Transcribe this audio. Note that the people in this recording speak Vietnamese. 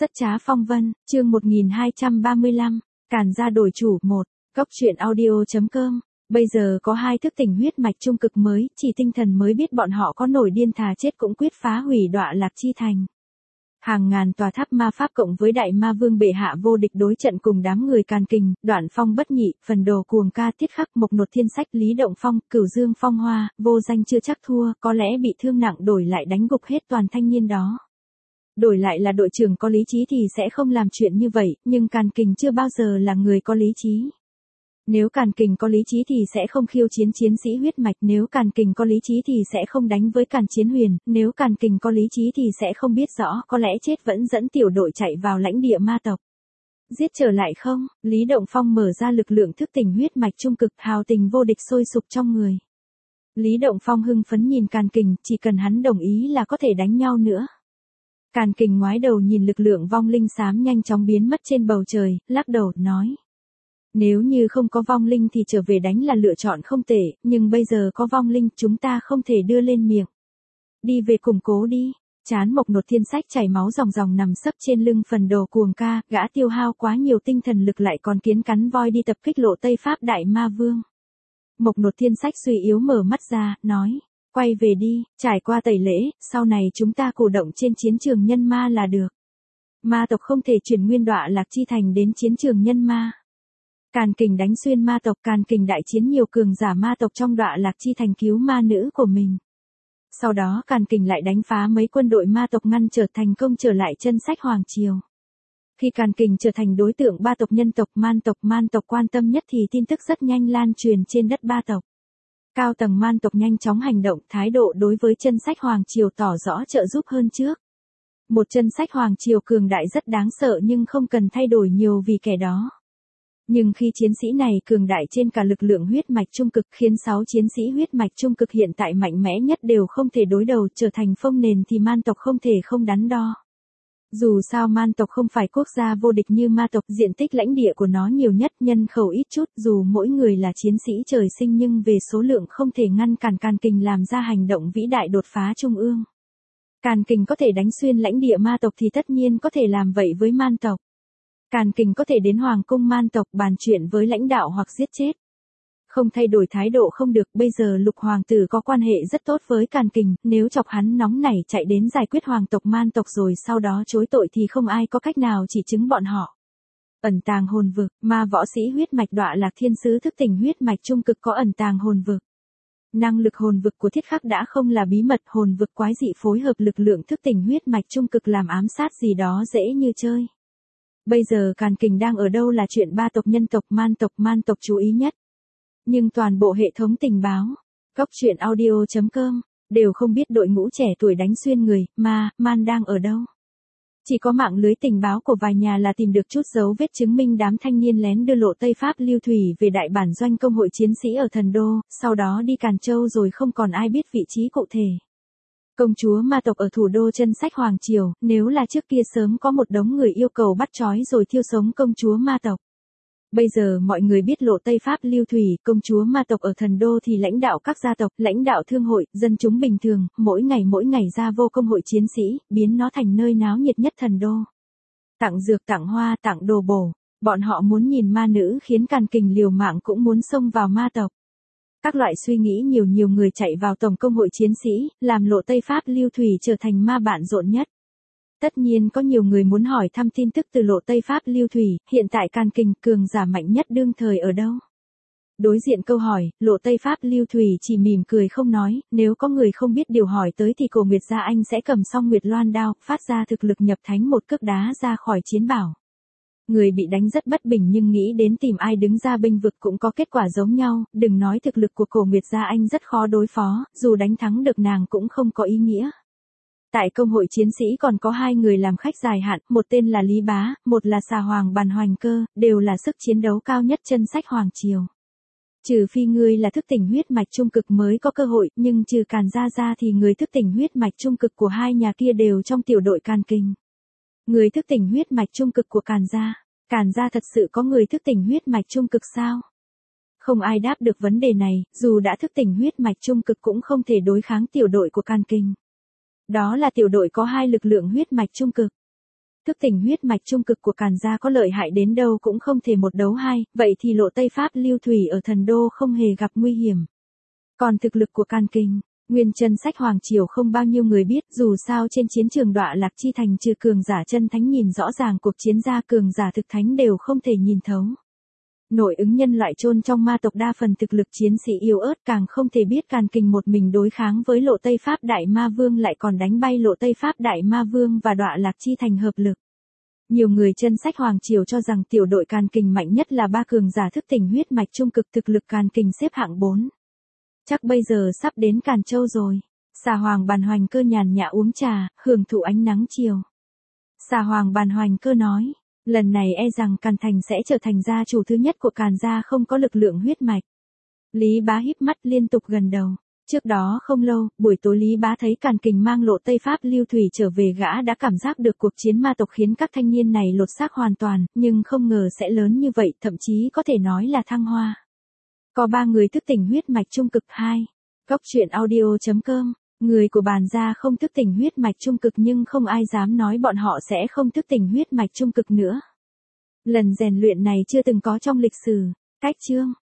Rất trá phong vân, chương 1235, Càn gia đổi chủ 1, Cốc truyện audio.com. Bây giờ có hai thức tỉnh huyết mạch trung cực mới, chỉ tinh thần mới biết bọn họ có nổi điên thà chết cũng quyết phá hủy Đọa Lạc Chi Thành. Hàng ngàn tòa tháp ma pháp cộng với đại ma vương bệ hạ vô địch đối trận cùng đám người Càn Kình, Đoạn Phong bất nhị, Phần Đồ cuồng ca tiết khắc, Mộc Nột thiên sách, Lý Động Phong, Cửu Dương Phong Hoa, vô danh chưa chắc thua, có lẽ bị thương nặng đổi lại đánh gục hết toàn thanh niên đó. Đổi lại là đội trưởng có lý trí thì sẽ không làm chuyện như vậy, nhưng Càn Kình chưa bao giờ là người có lý trí. Nếu Càn Kình có lý trí thì sẽ không khiêu chiến chiến sĩ huyết mạch, nếu Càn Kình có lý trí thì sẽ không đánh với Càn Chiến Huyền, nếu Càn Kình có lý trí thì sẽ không biết rõ, có lẽ chết vẫn dẫn tiểu đội chạy vào lãnh địa ma tộc. Giết trở lại không? Lý Động Phong mở ra lực lượng thức tỉnh huyết mạch trung cực, hào tình vô địch sôi sục trong người. Lý Động Phong hưng phấn nhìn Càn Kình, chỉ cần hắn đồng ý là có thể đánh nhau nữa. Càn Kình ngoái đầu nhìn lực lượng vong linh xám nhanh chóng biến mất trên bầu trời, lắc đầu, nói. Nếu như không có vong linh thì trở về đánh là lựa chọn không tệ, nhưng bây giờ có vong linh chúng ta không thể đưa lên miệng. Đi về củng cố đi. Chán Mộc Nột thiên sách chảy máu ròng ròng nằm sấp trên lưng Phần Đồ cuồng ca, gã tiêu hao quá nhiều tinh thần lực lại còn kiến cắn voi đi tập kích Lộ Tây Pháp Đại Ma Vương. Mộc Nột thiên sách suy yếu mở mắt ra, nói. Quay về đi, trải qua tẩy lễ, sau này chúng ta cổ động trên chiến trường nhân ma là được. Ma tộc không thể chuyển nguyên Đọa Lạc Chi Thành đến chiến trường nhân ma. Càn Kình đánh xuyên ma tộc, Càn Kình đại chiến nhiều cường giả ma tộc trong Đọa Lạc Chi Thành cứu ma nữ của mình. Sau đó Càn Kình lại đánh phá mấy quân đội ma tộc ngăn trở thành công trở lại chân sách Hoàng Triều. Khi Càn Kình trở thành đối tượng ba tộc nhân tộc man tộc quan tâm nhất thì tin tức rất nhanh lan truyền trên đất ba tộc. Cao tầng man tộc nhanh chóng hành động, thái độ đối với chân sách Hoàng Triều tỏ rõ trợ giúp hơn trước. Một chân sách Hoàng Triều cường đại rất đáng sợ nhưng không cần thay đổi nhiều vì kẻ đó. Nhưng khi chiến sĩ này cường đại trên cả lực lượng huyết mạch trung cực khiến 6 chiến sĩ huyết mạch trung cực hiện tại mạnh mẽ nhất đều không thể đối đầu trở thành phông nền thì man tộc không thể không đắn đo. Dù sao man tộc không phải quốc gia vô địch như ma tộc, diện tích lãnh địa của nó nhiều nhất, nhân khẩu ít chút, dù mỗi người là chiến sĩ trời sinh nhưng về số lượng không thể ngăn cản Càn Kình làm ra hành động vĩ đại đột phá trung ương. Càn Kình có thể đánh xuyên lãnh địa ma tộc thì tất nhiên có thể làm vậy với man tộc. Càn Kình có thể đến hoàng cung man tộc bàn chuyện với lãnh đạo hoặc giết chết. Không thay đổi thái độ không được, bây giờ Lục hoàng tử có quan hệ rất tốt với Càn Kình, nếu chọc hắn nóng nảy chạy đến giải quyết hoàng tộc man tộc rồi sau đó chối tội thì không ai có cách nào chỉ chứng bọn họ. Ẩn tàng hồn vực, ma võ sĩ huyết mạch Đọa Lạc thiên sứ thức tỉnh huyết mạch trung cực có ẩn tàng hồn vực. Năng lực hồn vực của Thiết Khắc đã không là bí mật, hồn vực quái dị phối hợp lực lượng thức tỉnh huyết mạch trung cực làm ám sát gì đó dễ như chơi. Bây giờ Càn Kình đang ở đâu là chuyện ba tộc nhân tộc man tộc chú ý nhất. Nhưng toàn bộ hệ thống tình báo, Cốc truyện audio.com, đều không biết đội ngũ trẻ tuổi đánh xuyên người, man đang ở đâu. Chỉ có mạng lưới tình báo của vài nhà là tìm được chút dấu vết chứng minh đám thanh niên lén đưa Lộ Tây Pháp Lưu Thủy về đại bản doanh công hội chiến sĩ ở Thần Đô, sau đó đi Càn Châu rồi không còn ai biết vị trí cụ thể. Công chúa ma tộc ở thủ đô chân sách Hoàng Triều, nếu là trước kia sớm có một đống người yêu cầu bắt trói rồi thiêu sống công chúa ma tộc. Bây giờ mọi người biết Lộ Tây Pháp Lưu Thủy, công chúa ma tộc ở Thần Đô thì lãnh đạo các gia tộc, lãnh đạo thương hội, dân chúng bình thường, mỗi ngày ra vô công hội chiến sĩ, biến nó thành nơi náo nhiệt nhất Thần Đô. Tặng dược tặng hoa tặng đồ bổ, bọn họ muốn nhìn ma nữ khiến Càn Kình liều mạng cũng muốn xông vào ma tộc. Các loại suy nghĩ nhiều người chạy vào tổng công hội chiến sĩ, làm Lộ Tây Pháp Lưu Thủy trở thành ma bạn rộn nhất. Tất nhiên có nhiều người muốn hỏi thăm tin tức từ Lộ Tây Pháp Lưu Thủy, hiện tại Càn Kình cường giả mạnh nhất đương thời ở đâu? Đối diện câu hỏi, Lộ Tây Pháp Lưu Thủy chỉ mỉm cười không nói, nếu có người không biết điều hỏi tới thì Cổ Nguyệt Gia Anh sẽ cầm song Nguyệt Loan đao, phát ra thực lực nhập thánh một cước đá ra khỏi chiến bảo. Người bị đánh rất bất bình nhưng nghĩ đến tìm ai đứng ra bênh vực cũng có kết quả giống nhau, đừng nói thực lực của Cổ Nguyệt Gia Anh rất khó đối phó, dù đánh thắng được nàng cũng không có ý nghĩa. Tại công hội chiến sĩ còn có 2 người làm khách dài hạn, một tên là Lý Bá, một là Xà Hoàng Bàn Hoành Cơ, đều là sức chiến đấu cao nhất chân sách Hoàng Triều. Trừ phi ngươi là thức tỉnh huyết mạch trung cực mới có cơ hội, nhưng trừ Càn gia ra thì người thức tỉnh huyết mạch trung cực của hai nhà kia đều trong tiểu đội Càn Kình. Người thức tỉnh huyết mạch trung cực của Càn gia thật sự có người thức tỉnh huyết mạch trung cực sao? Không ai đáp được vấn đề này, dù đã thức tỉnh huyết mạch trung cực cũng không thể đối kháng tiểu đội của Càn Kình. Đó là tiểu đội có 2 lực lượng huyết mạch trung cực. Thức tỉnh huyết mạch trung cực của Càn gia có lợi hại đến đâu cũng không thể một đấu hai, vậy thì lộ Tây Pháp lưu thủy ở thần đô không hề gặp nguy hiểm. Còn thực lực của Càn Kình, nguyên chân sách Hoàng Triều không bao nhiêu người biết, dù sao trên chiến trường Đọa Lạc Chi Thành trừ cường giả chân thánh nhìn rõ ràng cuộc chiến ra, cường giả thực thánh đều không thể nhìn thấu. Nội ứng nhân loại chôn trong ma tộc đa phần thực lực chiến sĩ yếu ớt, càng không thể biết Càn Kình một mình đối kháng với lộ Tây Pháp Đại Ma Vương lại còn đánh bay lộ Tây Pháp Đại Ma Vương và Đọa Lạc Chi Thành hợp lực. Nhiều người chân sách Hoàng Triều cho rằng tiểu đội Càn Kình mạnh nhất là 3 cường giả thức tỉnh huyết mạch trung cực, thực lực Càn Kình xếp hạng 4. Chắc bây giờ sắp đến Càn Châu rồi. Xà Hoàng Bàn Hoành Cơ nhàn nhã uống trà, hưởng thụ ánh nắng chiều. Xà Hoàng Bàn Hoành Cơ nói, lần này e rằng Càn Thành sẽ trở thành gia chủ thứ nhất của Càn gia không có lực lượng huyết mạch. Lý Bá híp mắt liên tục gần đầu. Trước đó không lâu, buổi tối Lý Bá thấy Càn Kình mang lộ Tây Pháp lưu thủy trở về, gã đã cảm giác được cuộc chiến ma tộc khiến các thanh niên này lột xác hoàn toàn, nhưng không ngờ sẽ lớn như vậy, thậm chí có thể nói là thăng hoa. Có 3 người thức tỉnh huyết mạch trung cực. 2. Góc truyện audio.com. Người của Bàn gia không thức tỉnh huyết mạch trung cực nhưng không ai dám nói bọn họ sẽ không thức tỉnh huyết mạch trung cực nữa. Lần rèn luyện này chưa từng có trong lịch sử. Cách chương